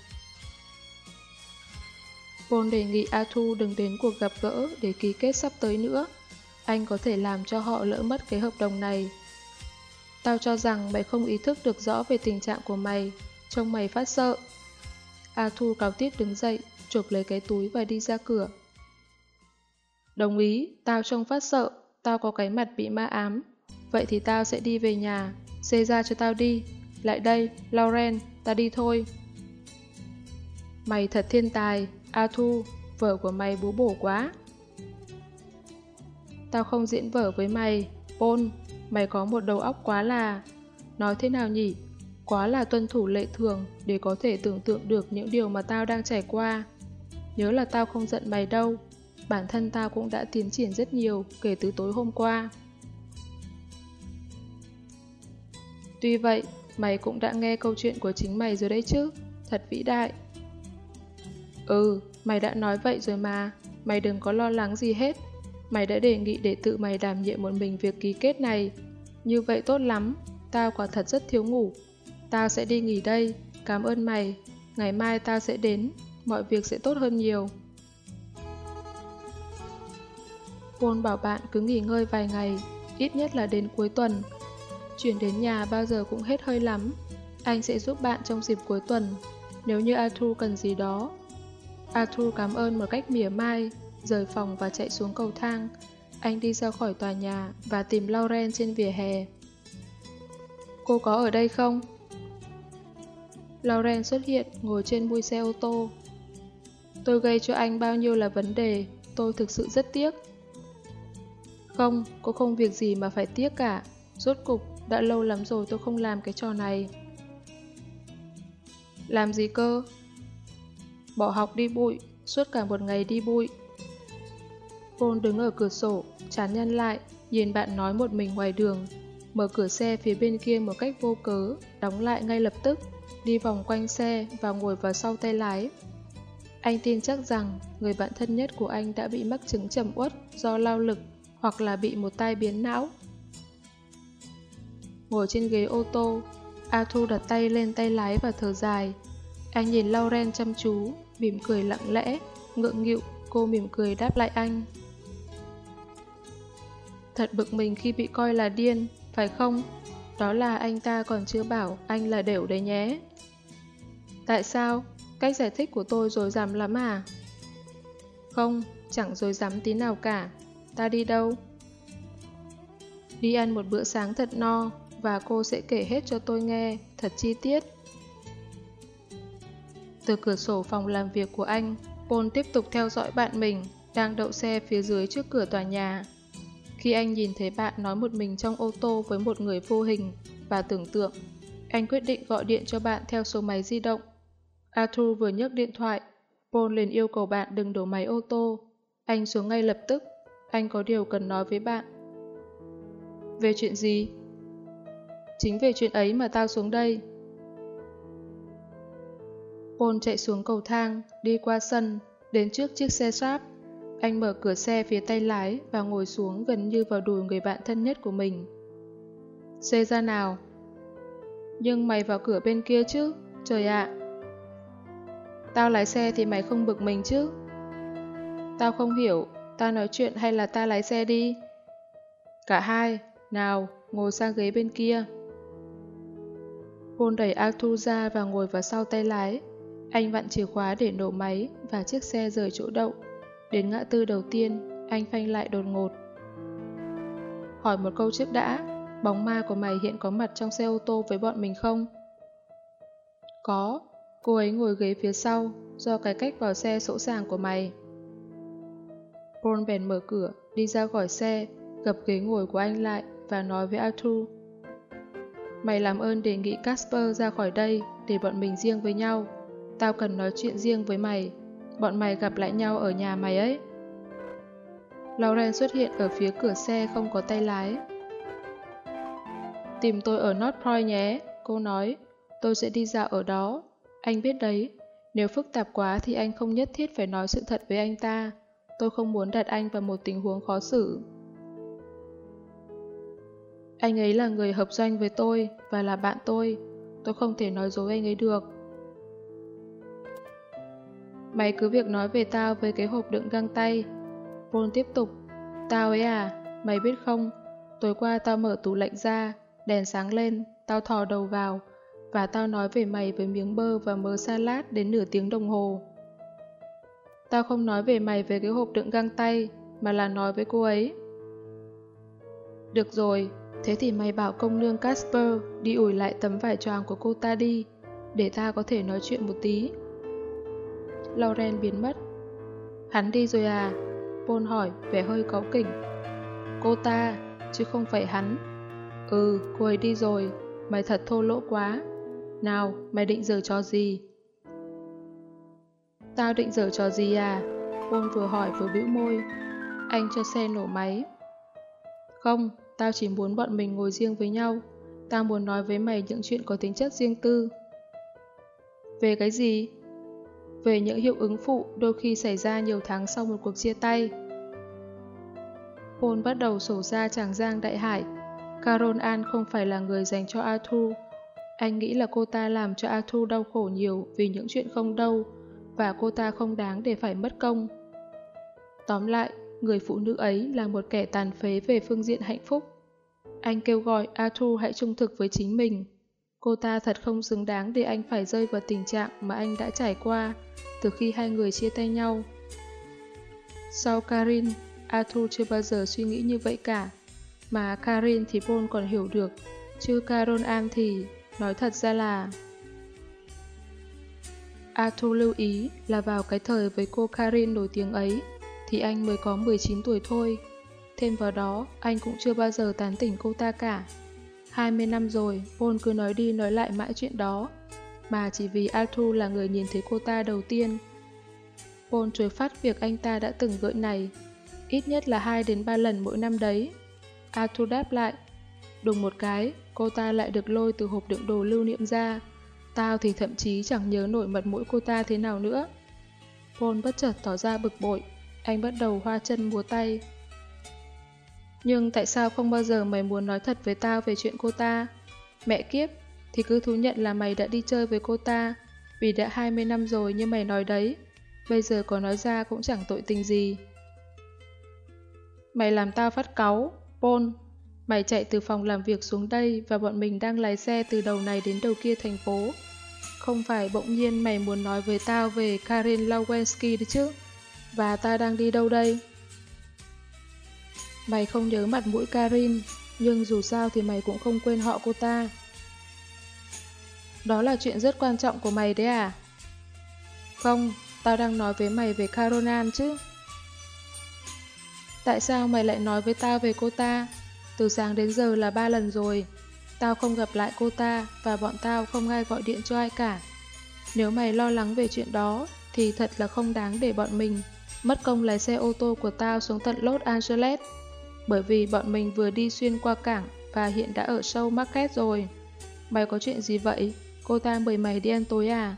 Paul đề nghị Arthur đừng đến cuộc gặp gỡ để ký kết sắp tới nữa, anh có thể làm cho họ lỡ mất cái hợp đồng này. Tao cho rằng mày không ý thức được rõ về tình trạng của mày, trông mày phát sợ. Arthur cáu tiết đứng dậy, chộp lấy cái túi và đi ra cửa. Đồng ý, tao trông phát sợ, tao có cái mặt bị ma ám. Vậy thì tao sẽ đi về nhà, xê ra cho tao đi. Lại đây, Lauren, ta đi thôi. Mày thật thiên tài, Arthur, vở của mày bố bổ quá. Tao không diễn vở với mày, Paul, mày có một đầu óc quá là... Nói thế nào nhỉ? Quá là tuân thủ lệ thường để có thể tưởng tượng được những điều mà tao đang trải qua. Nhớ là tao không giận mày đâu, bản thân tao cũng đã tiến triển rất nhiều kể từ tối hôm qua. Tuy vậy, mày cũng đã nghe câu chuyện của chính mày rồi đấy chứ, thật vĩ đại. Ừ, mày đã nói vậy rồi mà, mày đừng có lo lắng gì hết. Mày đã đề nghị để tự mày đảm nhiệm một mình việc ký kết này. Như vậy tốt lắm, tao quả thật rất thiếu ngủ. Tao sẽ đi nghỉ đây, cảm ơn mày. Ngày mai tao sẽ đến, mọi việc sẽ tốt hơn nhiều. Paul bảo bạn cứ nghỉ ngơi vài ngày, ít nhất là đến cuối tuần. Chuyển đến nhà bao giờ cũng hết hơi lắm. Anh sẽ giúp bạn trong dịp cuối tuần, nếu như Arthur cần gì đó. Arthur cảm ơn một cách mỉa mai, rời phòng và chạy xuống cầu thang. Anh đi ra khỏi tòa nhà và tìm Lauren trên vỉa hè. Cô có ở đây không? Lauren xuất hiện ngồi trên mui xe ô tô. Tôi gây cho anh bao nhiêu là vấn đề, tôi thực sự rất tiếc. Không, cô không việc gì mà phải tiếc cả. Rốt cục, đã lâu lắm rồi tôi không làm cái trò này. Làm gì cơ? Bỏ học đi bụi, suốt cả một ngày đi bụi. Paul đứng ở cửa sổ, trán nhăn lại, nhìn bạn nói một mình ngoài đường. Mở cửa xe phía bên kia một cách vô cớ, đóng lại ngay lập tức, đi vòng quanh xe và ngồi vào sau tay lái. Anh tin chắc rằng người bạn thân nhất của anh đã bị mắc chứng trầm uất do lao lực hoặc là bị một tai biến não. Ngồi trên ghế ô tô, Arthur đặt tay lên tay lái và thở dài. Anh nhìn Lauren chăm chú, mỉm cười lặng lẽ, ngượng nghịu, cô mỉm cười đáp lại anh. Thật bực mình khi bị coi là điên, phải không? Đó là anh ta còn chưa bảo anh là đểu đấy nhé. Tại sao? Cách giải thích của tôi rối rắm lắm à? Không, chẳng rối rắm tí nào cả. Ta đi đâu? Đi ăn một bữa sáng thật no, và cô sẽ kể hết cho tôi nghe, thật chi tiết. Từ cửa sổ phòng làm việc của anh, Paul tiếp tục theo dõi bạn mình, đang đậu xe phía dưới trước cửa tòa nhà. Khi anh nhìn thấy bạn nói một mình trong ô tô với một người vô hình và tưởng tượng, anh quyết định gọi điện cho bạn theo số máy di động. Arthur vừa nhấc điện thoại, Paul liền yêu cầu bạn đừng đổ máy ô tô. Anh xuống ngay lập tức, anh có điều cần nói với bạn. Về chuyện gì? Chính về chuyện ấy mà tao xuống đây. Paul chạy xuống cầu thang, đi qua sân, đến trước chiếc xe Saab. Anh mở cửa xe phía tay lái và ngồi xuống gần như vào đùi người bạn thân nhất của mình. Xê ra nào. Nhưng mày vào cửa bên kia chứ, trời ạ. Tao lái xe thì mày không bực mình chứ? Tao không hiểu, tao nói chuyện hay là ta lái xe đi? Cả hai, nào, ngồi sang ghế bên kia. Paul đẩy Arthur ra và ngồi vào sau tay lái. Anh vặn chìa khóa để nổ máy và chiếc xe rời chỗ đậu. Đến ngã tư đầu tiên, anh phanh lại đột ngột. Hỏi một câu trước đã, bóng ma của mày hiện có mặt trong xe ô tô với bọn mình không? Có, cô ấy ngồi ghế phía sau, do cái cách vào xe sỗ sàng của mày. Paul bèn mở cửa, đi ra khỏi xe, gập ghế ngồi của anh lại và nói với Arthur. Mày làm ơn đề nghị Casper ra khỏi đây để bọn mình riêng với nhau. Tao cần nói chuyện riêng với mày. Bọn mày gặp lại nhau ở nhà mày ấy. Lauren xuất hiện ở phía cửa xe không có tay lái. Tìm tôi ở North Point nhé, cô nói. Tôi sẽ đi dạo ở đó. Anh biết đấy, nếu phức tạp quá thì anh không nhất thiết phải nói sự thật với anh ta. Tôi không muốn đặt anh vào một tình huống khó xử. Anh ấy là người hợp doanh với tôi và là bạn tôi. Tôi không thể nói dối anh ấy được. Mày cứ việc nói về tao với cái hộp đựng găng tay. Paul tiếp tục. Tao ấy à, mày biết không, tối qua tao mở tủ lạnh ra, đèn sáng lên, tao thò đầu vào, và tao nói về mày với miếng bơ và mớ salad đến nửa tiếng đồng hồ. Tao không nói về mày với cái hộp đựng găng tay, mà là nói với cô ấy. Được rồi, thế thì mày bảo công nương Casper đi ủi lại tấm vải choàng của cô ta đi, để ta có thể nói chuyện một tí. Lauren biến mất. Hắn đi rồi à? Paul hỏi, vẻ hơi cáu kỉnh. Cô ta, chứ không phải hắn. Ừ, cô ấy đi rồi, mày thật thô lỗ quá. Nào, mày định giở trò gì? Tao định giở trò gì à? Paul vừa hỏi vừa bĩu môi. Anh cho xe nổ máy. Không, tao chỉ muốn bọn mình ngồi riêng với nhau. Tao muốn nói với mày những chuyện có tính chất riêng tư. Về cái gì? Về những hiệu ứng phụ đôi khi xảy ra nhiều tháng sau một cuộc chia tay. Paul bắt đầu sổ ra tràng giang đại hải. Carol Ann không phải là người dành cho Arthur. Anh nghĩ là cô ta làm cho Arthur đau khổ nhiều vì những chuyện không đâu, và cô ta không đáng để phải mất công. Tóm lại, người phụ nữ ấy là một kẻ tàn phế về phương diện hạnh phúc. Anh kêu gọi Arthur hãy trung thực với chính mình. Cô ta thật không xứng đáng để anh phải rơi vào tình trạng mà anh đã trải qua từ khi hai người chia tay nhau. Sau Karin, Arthur chưa bao giờ suy nghĩ như vậy cả. Mà Karin thì Paul còn hiểu được, chứ Carol Ann thì, nói thật ra là... Arthur lưu ý là vào cái thời với cô Karin nổi tiếng ấy, thì anh mới có 19 tuổi thôi. Thêm vào đó, anh cũng chưa bao giờ tán tỉnh cô ta cả. 20 năm rồi, Paul cứ nói đi nói lại mãi chuyện đó, mà chỉ vì Arthur là người nhìn thấy cô ta đầu tiên. Paul chối phát việc anh ta đã từng gợi này, ít nhất là 2 đến 3 lần mỗi năm đấy. Arthur đáp lại, đùng một cái, cô ta lại được lôi từ hộp đựng đồ lưu niệm ra. Tao thì thậm chí chẳng nhớ nổi mặt mũi cô ta thế nào nữa. Paul bất chợt tỏ ra bực bội, anh bắt đầu hoa chân múa tay. Nhưng tại sao không bao giờ mày muốn nói thật với tao về chuyện cô ta? Mẹ kiếp, thì cứ thú nhận là mày đã đi chơi với cô ta, vì đã 20 năm rồi như mày nói đấy. Bây giờ có nói ra cũng chẳng tội tình gì. Mày làm tao phát cáu, Paul. Mày chạy từ phòng làm việc xuống đây và bọn mình đang lái xe từ đầu này đến đầu kia thành phố. Không phải bỗng nhiên mày muốn nói với tao về Karin Lawensky đấy chứ? Và ta đang đi đâu đây? Mày không nhớ mặt mũi Karin, nhưng dù sao thì mày cũng không quên họ cô ta. Đó là chuyện rất quan trọng của mày đấy à? Không, tao đang nói với mày về Carol Ann chứ. Tại sao mày lại nói với tao về cô ta? Từ sáng đến giờ là 3 lần rồi. Tao không gặp lại cô ta và bọn tao không ai gọi điện cho ai cả. Nếu mày lo lắng về chuyện đó thì thật là không đáng để bọn mình mất công lái xe ô tô của tao xuống tận Los Angeles. Bởi vì bọn mình vừa đi xuyên qua cảng và hiện đã ở show market rồi. Mày có chuyện gì vậy? Cô ta mời mày đi ăn tối à?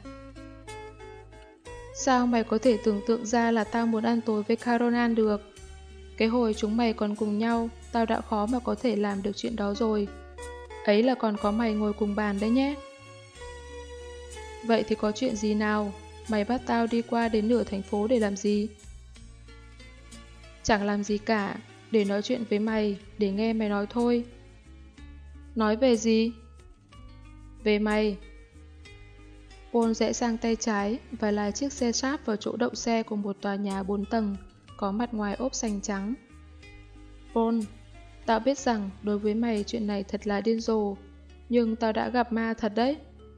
Sao mày có thể tưởng tượng ra là tao muốn ăn tối với Carol Ann được? Cái hồi chúng mày còn cùng nhau, tao đã khó mà có thể làm được chuyện đó rồi. Ấy là còn có mày ngồi cùng bàn đấy nhé. Vậy thì có chuyện gì nào? Mày bắt tao đi qua đến nửa thành phố để làm gì? Chẳng làm gì cả, để nói chuyện với mày, để nghe mày nói thôi. Nói về gì? Về mày. Paul rẽ sang tay trái và lái chiếc xe Sharp vào chỗ đậu xe của một tòa nhà 4 tầng, có mặt ngoài ốp sành trắng. Paul, tao biết rằng đối với mày chuyện này thật là điên rồ, nhưng tao đã gặp ma thật đấy.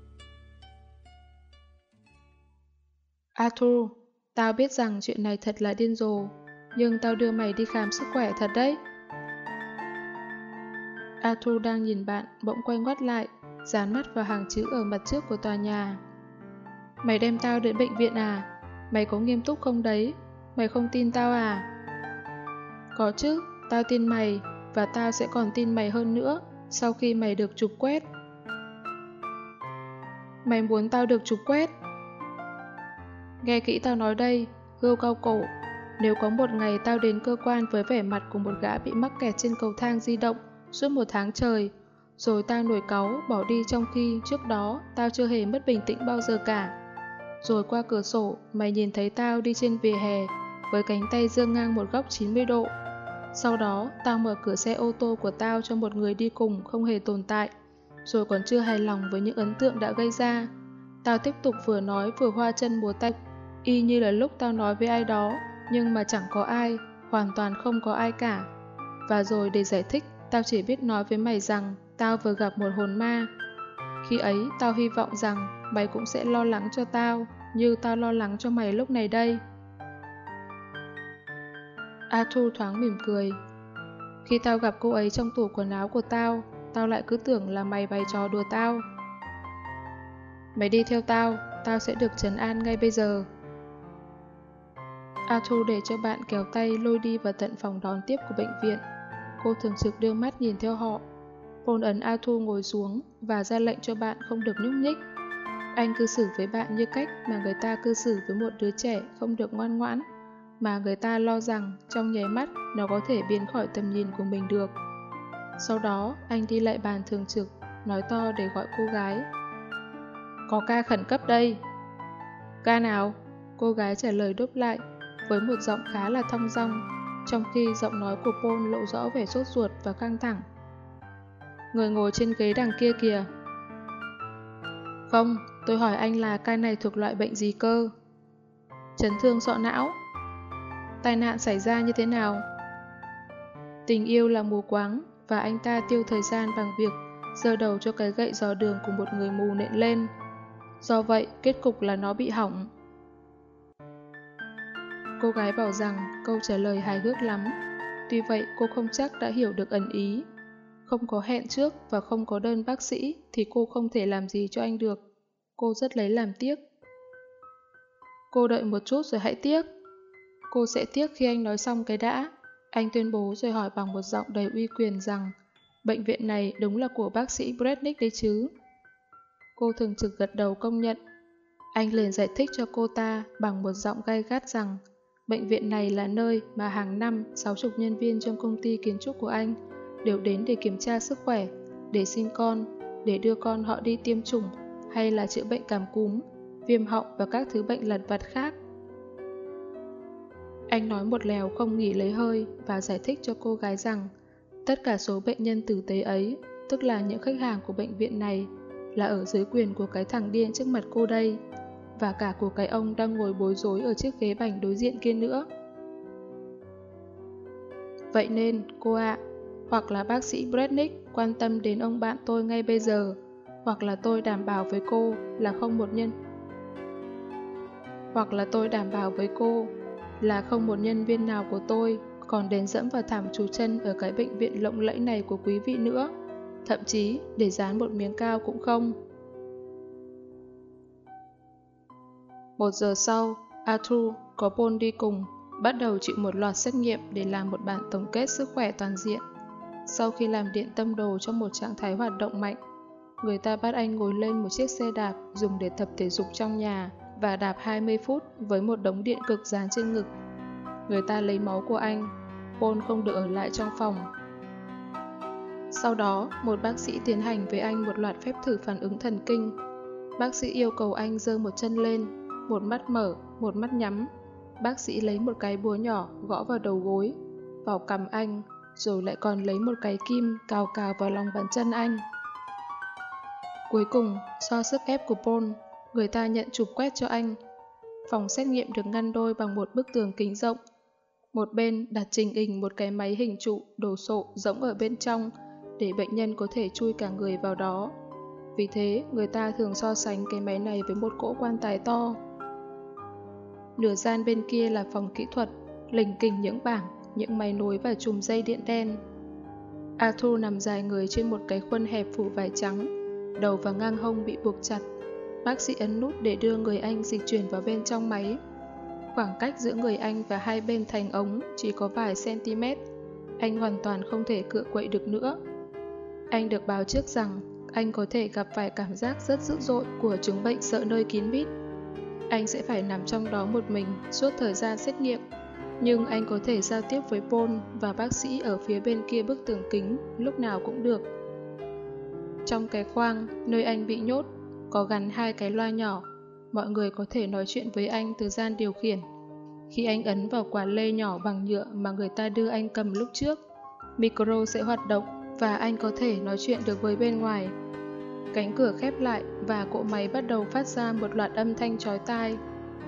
Arthur, tao biết rằng chuyện này thật là điên rồ, nhưng tao đưa mày đi khám sức khỏe thật đấy. Arthur đang nhìn bạn, bỗng quay ngoắt lại, dán mắt vào hàng chữ ở mặt trước của tòa nhà. Mày đem tao đến bệnh viện à? Mày có nghiêm túc không đấy? Mày không tin tao à? Có chứ, tao tin mày, và tao sẽ còn tin mày hơn nữa sau khi mày được chụp quét. Mày muốn tao được chụp quét? Nghe kỹ tao nói đây, Hươu cao cổ. Nếu có một ngày tao đến cơ quan với vẻ mặt của một gã bị mắc kẹt trên cầu thang di động suốt 1 tháng trời, rồi tao nổi cáu bỏ đi trong khi trước đó tao chưa hề mất bình tĩnh bao giờ cả. Rồi qua cửa sổ, mày nhìn thấy tao đi trên vỉa hè với cánh tay giương ngang một góc 90 độ. Sau đó, tao mở cửa xe ô tô của tao cho một người đi cùng không hề tồn tại, rồi còn chưa hài lòng với những ấn tượng đã gây ra. Tao tiếp tục vừa nói vừa hoa chân múa tay, y như là lúc tao nói với ai đó, nhưng mà chẳng có ai, hoàn toàn không có ai cả. Và rồi để giải thích, tao chỉ biết nói với mày rằng tao vừa gặp một hồn ma. Khi ấy, tao hy vọng rằng mày cũng sẽ lo lắng cho tao, như tao lo lắng cho mày lúc này đây. Arthur thoáng mỉm cười. Khi tao gặp cô ấy trong tủ quần áo của tao, tao lại cứ tưởng là mày bày trò đùa tao. Mày đi theo tao, tao sẽ được trấn an ngay bây giờ. Arthur để cho bạn kéo tay lôi đi vào tận phòng đón tiếp của bệnh viện. Cô thường trực đưa mắt nhìn theo họ. Paul ấn Arthur ngồi xuống và ra lệnh cho bạn không được nhúc nhích. Anh cư xử với bạn như cách mà người ta cư xử với một đứa trẻ không được ngoan ngoãn, mà người ta lo rằng trong nháy mắt nó có thể biến khỏi tầm nhìn của mình được. Sau đó, anh đi lại bàn thường trực, nói to để gọi cô gái. Có ca khẩn cấp đây. Ca nào? Cô gái trả lời đáp lại, với một giọng khá là thong dong, trong khi giọng nói của Paul lộ rõ vẻ sốt ruột và căng thẳng. Người ngồi trên ghế đằng kia kìa. Không, tôi hỏi anh là ca này thuộc loại bệnh gì cơ? Chấn thương sọ não. Tai nạn xảy ra như thế nào? Tình yêu là mù quáng, và anh ta tiêu thời gian bằng việc giơ đầu cho cái gậy dò đường của một người mù nện lên. Do vậy, kết cục là nó bị hỏng. Cô gái bảo rằng câu trả lời hài hước lắm. Tuy vậy, cô không chắc đã hiểu được ẩn ý. Không có hẹn trước và không có đơn bác sĩ thì cô không thể làm gì cho anh được. Cô rất lấy làm tiếc. Cô đợi một chút rồi hãy tiếc. Cô sẽ tiếc khi anh nói xong cái đã. Anh tuyên bố rồi hỏi bằng một giọng đầy uy quyền rằng bệnh viện này đúng là của bác sĩ Brednick đấy chứ. Cô thường trực gật đầu công nhận. Anh liền giải thích cho cô ta bằng một giọng gay gắt rằng bệnh viện này là nơi mà hàng năm 60 nhân viên trong công ty kiến trúc của anh đều đến để kiểm tra sức khỏe, để sinh con, để đưa con họ đi tiêm chủng hay là chữa bệnh cảm cúm, viêm họng và các thứ bệnh lặt vặt khác. Anh nói một lèo không nghỉ lấy hơi và giải thích cho cô gái rằng tất cả số bệnh nhân tử tế ấy, tức là những khách hàng của bệnh viện này, là ở dưới quyền của cái thằng điên trước mặt cô đây, và cả của cái ông đang ngồi bối rối ở chiếc ghế bành đối diện kia nữa. Vậy nên, cô ạ, hoặc là bác sĩ Brednick quan tâm đến ông bạn tôi ngay bây giờ, hoặc là tôi đảm bảo với cô là không một nhân viên nào của tôi còn đến dẫm vào thảm trú chân ở cái bệnh viện lộng lẫy này của quý vị nữa, thậm chí để dán một miếng cao cũng không. 1 giờ sau, Arthur có Paul đi cùng, bắt đầu chịu một loạt xét nghiệm để làm một bản tổng kết sức khỏe toàn diện. Sau khi làm điện tâm đồ trong một trạng thái hoạt động mạnh, người ta bắt anh ngồi lên một chiếc xe đạp dùng để tập thể dục trong nhà và đạp 20 phút với một đống điện cực dán trên ngực. Người ta lấy máu của anh, Paul không được ở lại trong phòng. Sau đó, một bác sĩ tiến hành với anh một loạt phép thử phản ứng thần kinh. Bác sĩ yêu cầu anh giơ một chân lên, một mắt mở, một mắt nhắm. Bác sĩ lấy một cái búa nhỏ gõ vào đầu gối, vào cằm anh, rồi lại còn lấy một cái kim cào cào vào lòng bàn chân anh. Cuối cùng, do sức ép của Paul, người ta nhận chụp quét cho anh. Phòng xét nghiệm được ngăn đôi bằng một bức tường kính rộng. Một bên đặt trình hình một cái máy hình trụ đồ sộ rỗng ở bên trong để bệnh nhân có thể chui cả người vào đó. Vì thế, người ta thường so sánh cái máy này với một cỗ quan tài to. Nửa gian bên kia là phòng kỹ thuật, lình kình những bảng, những máy nối và chùm dây điện đen. Arthur nằm dài người trên một cái khuôn hẹp phủ vải trắng, đầu và ngang hông bị buộc chặt. Bác sĩ ấn nút để đưa người anh dịch chuyển vào bên trong máy. Khoảng cách giữa người anh và hai bên thành ống chỉ có vài cm. Anh hoàn toàn không thể cựa quậy được nữa. Anh được báo trước rằng anh có thể gặp phải cảm giác rất dữ dội của chứng bệnh sợ nơi kín mít. Anh sẽ phải nằm trong đó một mình suốt thời gian xét nghiệm, nhưng anh có thể giao tiếp với Paul và bác sĩ ở phía bên kia bức tường kính lúc nào cũng được. Trong cái khoang nơi anh bị nhốt có gắn hai cái loa nhỏ, mọi người có thể nói chuyện với anh từ gian điều khiển. Khi anh ấn vào quả lê nhỏ bằng nhựa mà người ta đưa anh cầm lúc trước, micro sẽ hoạt động và anh có thể nói chuyện được với bên ngoài. Cánh cửa khép lại và cỗ máy bắt đầu phát ra một loạt âm thanh chói tai.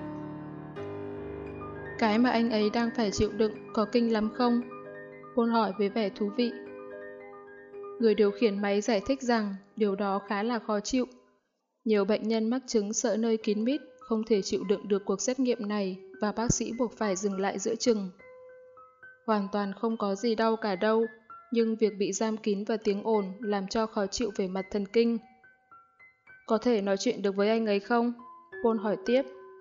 Cái mà anh ấy đang phải chịu đựng có kinh lắm không? Paul hỏi với vẻ thú vị. Người điều khiển máy giải thích rằng điều đó khá là khó chịu. Nhiều bệnh nhân mắc chứng sợ nơi kín mít không thể chịu đựng được cuộc xét nghiệm này và bác sĩ buộc phải dừng lại giữa chừng. Hoàn toàn không có gì đau cả đâu, nhưng việc bị giam kín và tiếng ồn làm cho khó chịu về mặt thần kinh. Có thể nói chuyện được với anh ấy không? Paul hỏi tiếp.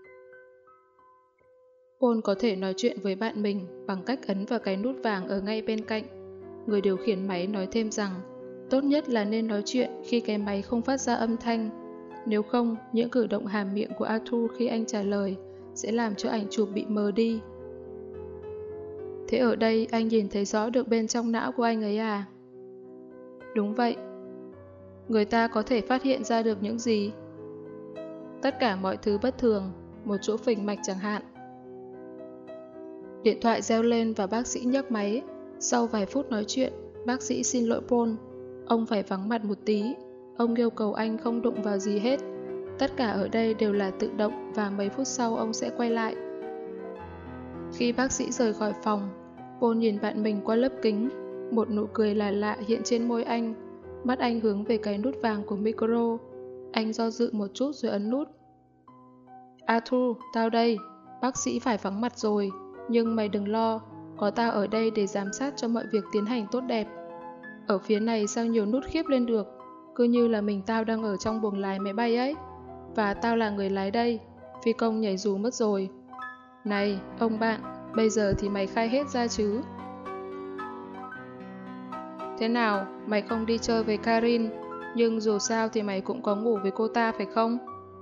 Paul có thể nói chuyện với bạn mình bằng cách ấn vào cái nút vàng ở ngay bên cạnh. Người điều khiển máy nói thêm rằng tốt nhất là nên nói chuyện khi cái máy không phát ra âm thanh. Nếu không, những cử động hàm miệng của Arthur khi anh trả lời sẽ làm cho ảnh chụp bị mờ đi. Thế ở đây anh nhìn thấy rõ được bên trong não của anh ấy à? Đúng vậy. Người ta có thể phát hiện ra được những gì? Tất cả mọi thứ bất thường, một chỗ phình mạch chẳng hạn. Điện thoại reo lên và bác sĩ nhấc máy. Sau vài phút nói chuyện, bác sĩ xin lỗi Paul. Ông phải vắng mặt một tí. Ông yêu cầu anh không đụng vào gì hết. Tất cả ở đây đều là tự động và mấy phút sau ông sẽ quay lại. Khi bác sĩ rời khỏi phòng, Paul nhìn bạn mình qua lớp kính. Một nụ cười lạ lạ hiện trên môi anh. Mắt anh hướng về cái nút vàng của micro. Anh do dự một chút rồi ấn nút. Arthur, tao đây. Bác sĩ phải vắng mặt rồi. Nhưng mày đừng lo, có tao ở đây để giám sát cho mọi việc tiến hành tốt đẹp. Ở phía này sao nhiều nút khiếp lên được, cứ như là mình tao đang ở trong buồng lái máy bay ấy. Và tao là người lái đây, phi công nhảy dù mất rồi. Này, ông bạn, bây giờ thì mày khai hết ra chứ. Thế nào, mày không đi chơi với Karin, nhưng dù sao thì mày cũng có ngủ với cô ta phải không?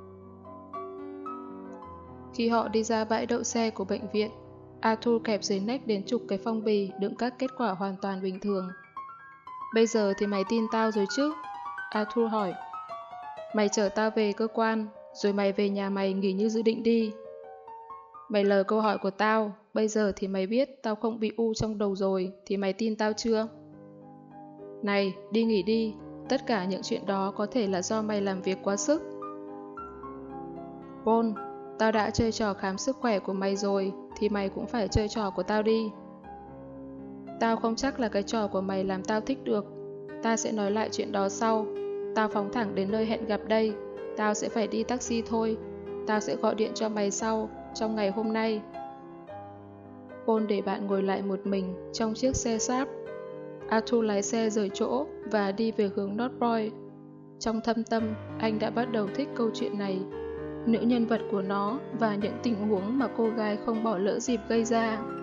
Khi họ đi ra bãi đậu xe của bệnh viện, Arthur kẹp dưới nách đến chục cái phong bì đựng các kết quả hoàn toàn bình thường. Bây giờ thì mày tin tao rồi chứ? Arthur hỏi. Mày chở tao về cơ quan, rồi mày về nhà mày nghỉ như dự định đi. Mày lờ câu hỏi của tao, bây giờ thì mày biết tao không bị u trong đầu rồi, thì mày tin tao chưa? Này, đi nghỉ đi, tất cả những chuyện đó có thể là do mày làm việc quá sức. Paul, tao đã chơi trò khám sức khỏe của mày rồi, thì mày cũng phải chơi trò của tao đi. Tao không chắc là cái trò của mày làm tao thích được. Ta sẽ nói lại chuyện đó sau. Tao phóng thẳng đến nơi hẹn gặp đây. Tao sẽ phải đi taxi thôi. Tao sẽ gọi điện cho mày sau, trong ngày hôm nay. Paul để bạn ngồi lại một mình trong chiếc xe Saab. Arthur lái xe rời chỗ và đi về hướng North Point. Trong thâm tâm, anh đã bắt đầu thích câu chuyện này, nữ nhân vật của nó và những tình huống mà cô gái không bỏ lỡ dịp gây ra.